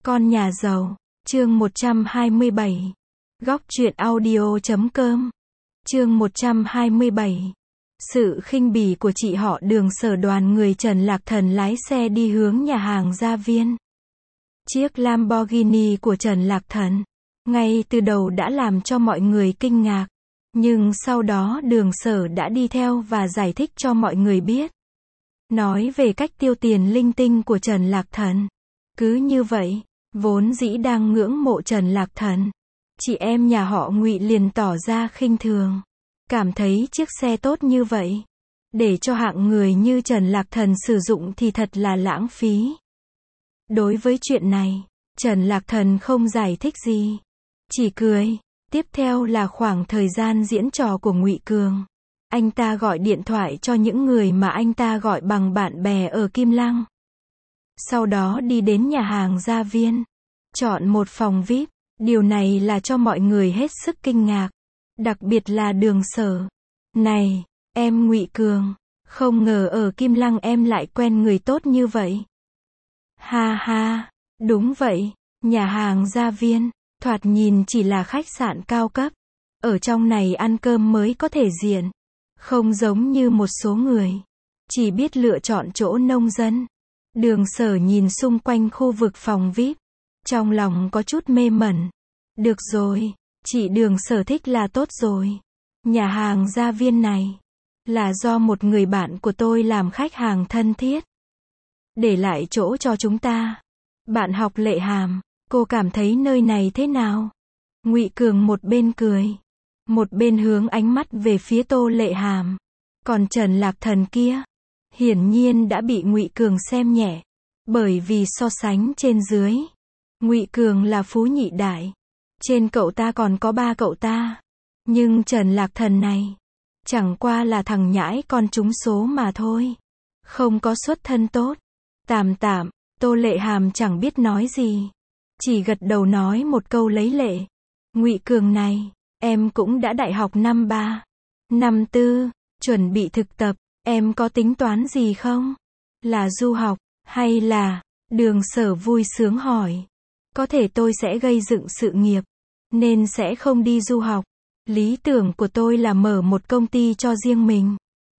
Con nhà giàu, chương 127. Góc truyện audio.com. Chương 127. Sự khinh bỉ của chị họ Đường Sở. Đoàn người Trần Lạc Thần lái xe đi hướng nhà hàng Gia Viên. Chiếc Lamborghini của Trần Lạc Thần ngay từ đầu đã làm cho mọi người kinh ngạc, nhưng sau đó Đường Sở đã đi theo và giải thích cho mọi người biết. Nói về cách tiêu tiền linh tinh của Trần Lạc Thần. Cứ như vậy, vốn dĩ đang ngưỡng mộ Trần Lạc Thần, chị em nhà họ Ngụy liền tỏ ra khinh thường, cảm thấy chiếc xe tốt như vậy, để cho hạng người như Trần Lạc Thần sử dụng thì thật là lãng phí. Đối với chuyện này, Trần Lạc Thần không giải thích gì, chỉ cười. Tiếp theo là khoảng thời gian diễn trò của Ngụy Cường. Anh ta gọi điện thoại cho những người mà anh ta gọi bằng bạn bè ở Kim Lăng. Sau đó đi đến nhà hàng Gia Viên, chọn một phòng VIP. Điều này là cho mọi người hết sức kinh ngạc, đặc biệt là Đường Sở. Này, em Ngụy Cường, không ngờ ở Kim Lăng em lại quen người tốt như vậy. Ha ha, đúng vậy, nhà hàng Gia Viên, thoạt nhìn chỉ là khách sạn cao cấp. Ở trong này ăn cơm mới có thể diện. Không giống như một số người chỉ biết lựa chọn chỗ nông dân. Đường Sở nhìn xung quanh khu vực phòng VIP, trong lòng có chút mê mẩn. Được rồi, chị Đường Sở thích là tốt rồi. Nhà hàng Gia Viên này là do một người bạn của tôi làm khách hàng thân thiết, để lại chỗ cho chúng ta. Bạn học Lệ Hàm, cô cảm thấy nơi này thế nào? Ngụy Cường một bên cười, một bên hướng ánh mắt về phía Tô Lệ Hàm. Còn Trần Lạc Thần kia, hiển nhiên đã bị Ngụy Cường xem nhẹ, bởi vì so sánh trên dưới, Ngụy Cường là phú nhị đại, trên cậu ta còn có 3 cậu ta, nhưng Trần Lạc Thần này chẳng qua là thằng nhãi con trúng số mà thôi, không có xuất thân tốt. Tạm, Tô Lệ Hàm chẳng biết nói gì, chỉ gật đầu nói một câu lấy lệ. Ngụy Cường này, em cũng đã đại học năm 3, năm 4, chuẩn bị thực tập, em có tính toán gì không? Là du học, hay là... Đường Sở vui sướng hỏi. Có thể tôi sẽ gây dựng sự nghiệp, nên sẽ không đi du học. Lý tưởng của tôi là mở một công ty cho riêng mình.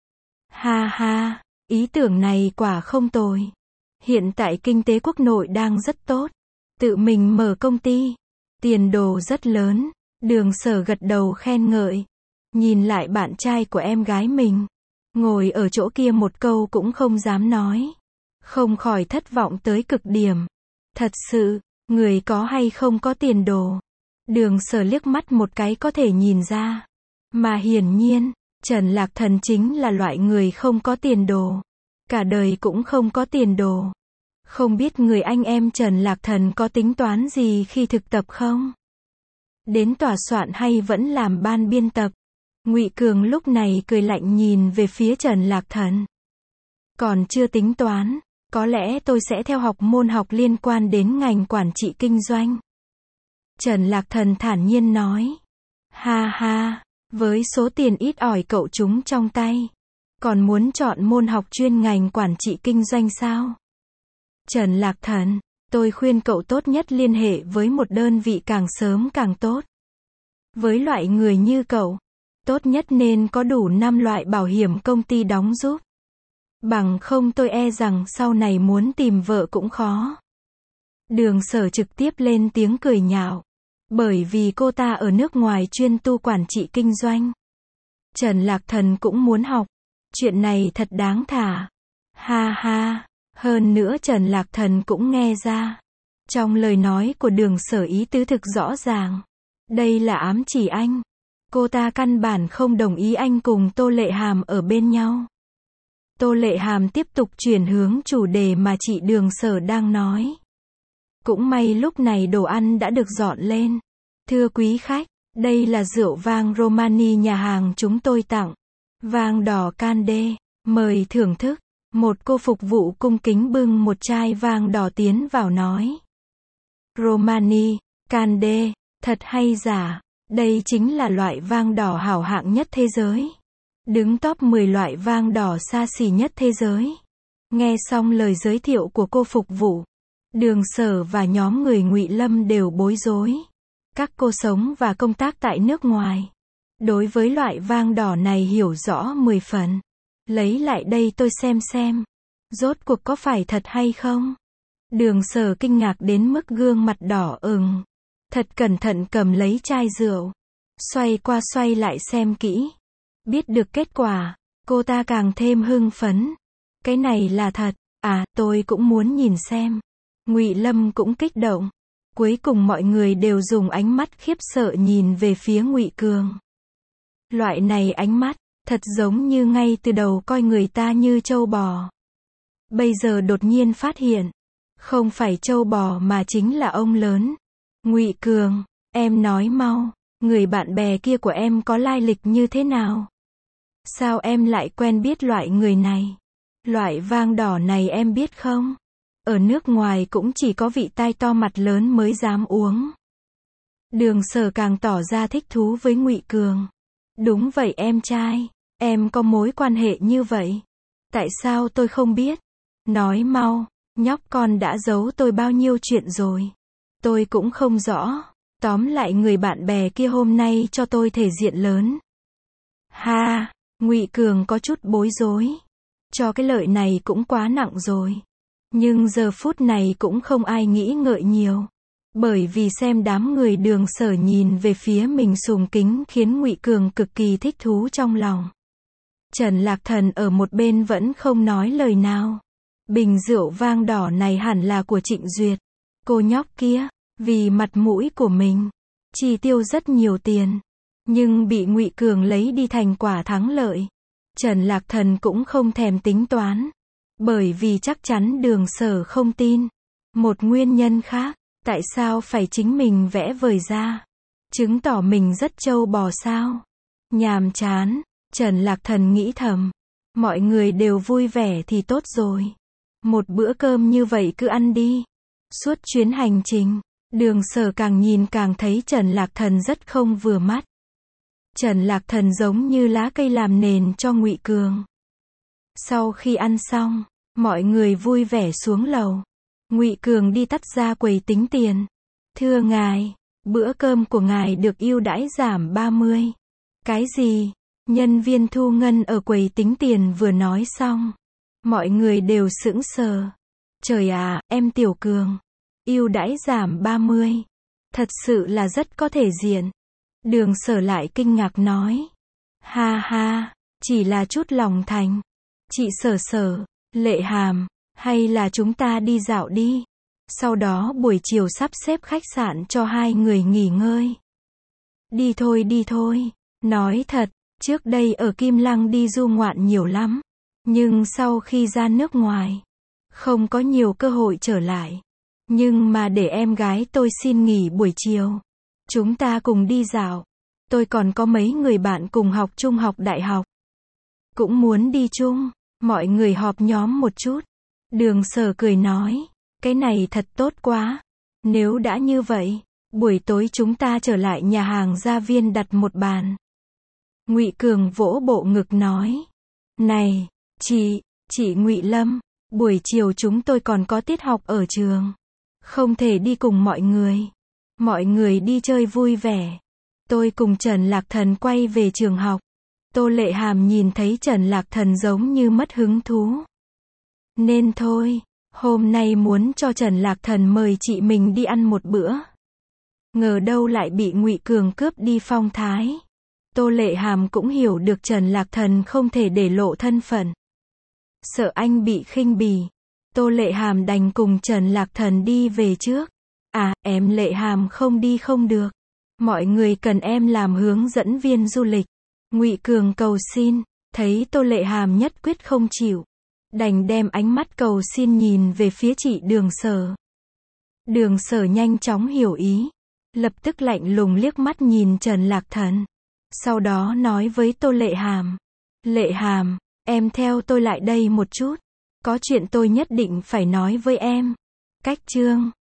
Ha ha, ý tưởng này quả không tồi. Hiện tại kinh tế quốc nội đang rất tốt. Tự mình mở công ty, tiền đồ rất lớn. Đường Sở gật đầu khen ngợi. Nhìn lại bạn trai của em gái mình, ngồi ở chỗ kia một câu cũng không dám nói, không khỏi thất vọng tới cực điểm. Thật sự, người có hay không có tiền đồ, Đường Sở liếc mắt một cái có thể nhìn ra. Mà hiển nhiên, Trần Lạc Thần chính là loại người không có tiền đồ, cả đời cũng không có tiền đồ. Không biết người anh em Trần Lạc Thần có tính toán gì khi thực tập không? Đến tòa soạn hay vẫn làm ban biên tập? Ngụy Cường lúc này cười lạnh nhìn về phía Trần Lạc Thần. Còn chưa tính toán, có lẽ tôi sẽ theo học môn học liên quan đến ngành quản trị kinh doanh. Trần Lạc Thần thản nhiên nói. Ha ha, với số tiền ít ỏi cậu trúng trong tay, còn muốn chọn môn học chuyên ngành quản trị kinh doanh sao? Trần Lạc Thần, tôi khuyên cậu tốt nhất liên hệ với một đơn vị càng sớm càng tốt. Với loại người như cậu, tốt nhất nên có đủ 5 loại bảo hiểm công ty đóng giúp. Bằng không tôi e rằng sau này muốn tìm vợ cũng khó. Đường Sở trực tiếp lên tiếng cười nhạo, bởi vì cô ta ở nước ngoài chuyên tu quản trị kinh doanh. Trần Lạc Thần cũng muốn học, chuyện này thật đáng thả. Ha ha, hơn nữa Trần Lạc Thần cũng nghe ra, trong lời nói của Đường Sở ý tứ thực rõ ràng. Đây là ám chỉ anh. Cô ta căn bản không đồng ý anh cùng Tô Lệ Hàm ở bên nhau. Tô Lệ Hàm tiếp tục chuyển hướng chủ đề mà chị Đường Sở đang nói. Cũng may lúc này đồ ăn đã được dọn lên. Thưa quý khách, đây là rượu vang Romani nhà hàng chúng tôi tặng. Vang đỏ Candé, mời thưởng thức. Một cô phục vụ cung kính bưng một chai vang đỏ tiến vào nói. Romani, Candé, thật hay giả? Đây chính là loại vang đỏ hảo hạng nhất thế giới. Đứng top 10 loại vang đỏ xa xỉ nhất thế giới. Nghe xong lời giới thiệu của cô phục vụ, Đường Sở và nhóm người Ngụy Lâm đều bối rối. Các cô sống và công tác tại nước ngoài, đối với loại vang đỏ này hiểu rõ 10 phần. Lấy lại đây tôi xem. Rốt cuộc có phải thật hay không? Đường Sở kinh ngạc đến mức gương mặt đỏ ửng. Thật cẩn thận cầm lấy chai rượu. Xoay qua xoay lại xem kỹ. Biết được kết quả, cô ta càng thêm hưng phấn. Cái này là thật, tôi cũng muốn nhìn xem. Ngụy Lâm cũng kích động. Cuối cùng mọi người đều dùng ánh mắt khiếp sợ nhìn về phía Ngụy Cường. Loại này ánh mắt, thật giống như ngay từ đầu coi người ta như trâu bò. Bây giờ đột nhiên phát hiện, không phải trâu bò mà chính là ông lớn. Ngụy Cường, em nói mau, người bạn bè kia của em có lai lịch như thế nào? Sao em lại quen biết loại người này? Loại vang đỏ này em biết không? Ở nước ngoài cũng chỉ có vị tai to mặt lớn mới dám uống. Đường Sở càng tỏ ra thích thú với Ngụy Cường. Đúng vậy em trai, em có mối quan hệ như vậy. Tại sao tôi không biết? Nói mau, nhóc con đã giấu tôi bao nhiêu chuyện rồi. Tôi cũng không rõ. Tóm lại người bạn bè kia hôm nay cho tôi thể diện lớn. Ha, Ngụy Cường có chút bối rối. Cho cái lợi này cũng quá nặng rồi. Nhưng giờ phút này cũng không ai nghĩ ngợi nhiều. Bởi vì xem đám người Đường Sở nhìn về phía mình sùng kính khiến Ngụy Cường cực kỳ thích thú trong lòng. Trần Lạc Thần ở một bên vẫn không nói lời nào. Bình rượu vang đỏ này hẳn là của Trịnh Duyệt. Cô nhóc kia, vì mặt mũi của mình, chi tiêu rất nhiều tiền. Nhưng bị Ngụy Cường lấy đi thành quả thắng lợi. Trần Lạc Thần cũng không thèm tính toán. Bởi vì chắc chắn Đường Sở không tin. Một nguyên nhân khác, tại sao phải chính mình vẽ vời ra? Chứng tỏ mình rất trâu bò sao? Nhàm chán, Trần Lạc Thần nghĩ thầm. Mọi người đều vui vẻ thì tốt rồi. Một bữa cơm như vậy cứ ăn đi. Suốt chuyến hành trình, Đường Sở càng nhìn càng thấy Trần Lạc Thần rất không vừa mắt. Trần Lạc Thần giống như lá cây làm nền cho Ngụy Cường. Sau khi ăn xong, mọi người vui vẻ xuống lầu. Ngụy Cường đi tắt ra quầy tính tiền. Thưa ngài, bữa cơm của ngài được ưu đãi giảm 30. Cái gì? Nhân viên thu ngân ở quầy tính tiền vừa nói xong. Mọi người đều sững sờ. Trời à, em Tiểu Cường. Ưu đãi giảm 30. Thật sự là rất có thể diện. Đường Sở lại kinh ngạc nói. Ha ha, chỉ là chút lòng thành. Chị Sở, Lệ Hàm, hay là chúng ta đi dạo đi. Sau đó buổi chiều sắp xếp khách sạn cho hai người nghỉ ngơi. Đi thôi. Nói thật, trước đây ở Kim Lăng đi du ngoạn nhiều lắm. Nhưng sau khi ra nước ngoài, không có nhiều cơ hội trở lại. Nhưng mà để em gái tôi xin nghỉ buổi chiều. Chúng ta cùng đi dạo. Tôi còn có mấy người bạn cùng học trung học đại học. Cũng muốn đi chung. Mọi người họp nhóm một chút. Đường Sở cười nói. Cái này thật tốt quá. Nếu đã như vậy, buổi tối chúng ta trở lại nhà hàng Gia Viên đặt một bàn. Ngụy Cường vỗ bộ ngực nói. Này, chị Ngụy Lâm, buổi chiều chúng tôi còn có tiết học ở trường. Không thể đi cùng mọi người. Mọi người đi chơi vui vẻ. Tôi cùng Trần Lạc Thần quay về trường học. Tô Lệ Hàm nhìn thấy Trần Lạc Thần giống như mất hứng thú. Nên thôi, hôm nay muốn cho Trần Lạc Thần mời chị mình đi ăn một bữa. Ngờ đâu lại bị Ngụy Cường cướp đi phong thái. Tô Lệ Hàm cũng hiểu được Trần Lạc Thần không thể để lộ thân phận. Sợ anh bị khinh bỉ. Tô Lệ Hàm đành cùng Trần Lạc Thần đi về trước. Em Lệ Hàm không đi không được. Mọi người cần em làm hướng dẫn viên du lịch. Ngụy Cường cầu xin, thấy Tô Lệ Hàm nhất quyết không chịu. Đành đem ánh mắt cầu xin nhìn về phía chị Đường Sở. Đường Sở nhanh chóng hiểu ý. Lập tức lạnh lùng liếc mắt nhìn Trần Lạc Thần. Sau đó nói với Tô Lệ Hàm. Lệ Hàm, em theo tôi lại đây một chút. Có chuyện tôi nhất định phải nói với em. Cách chương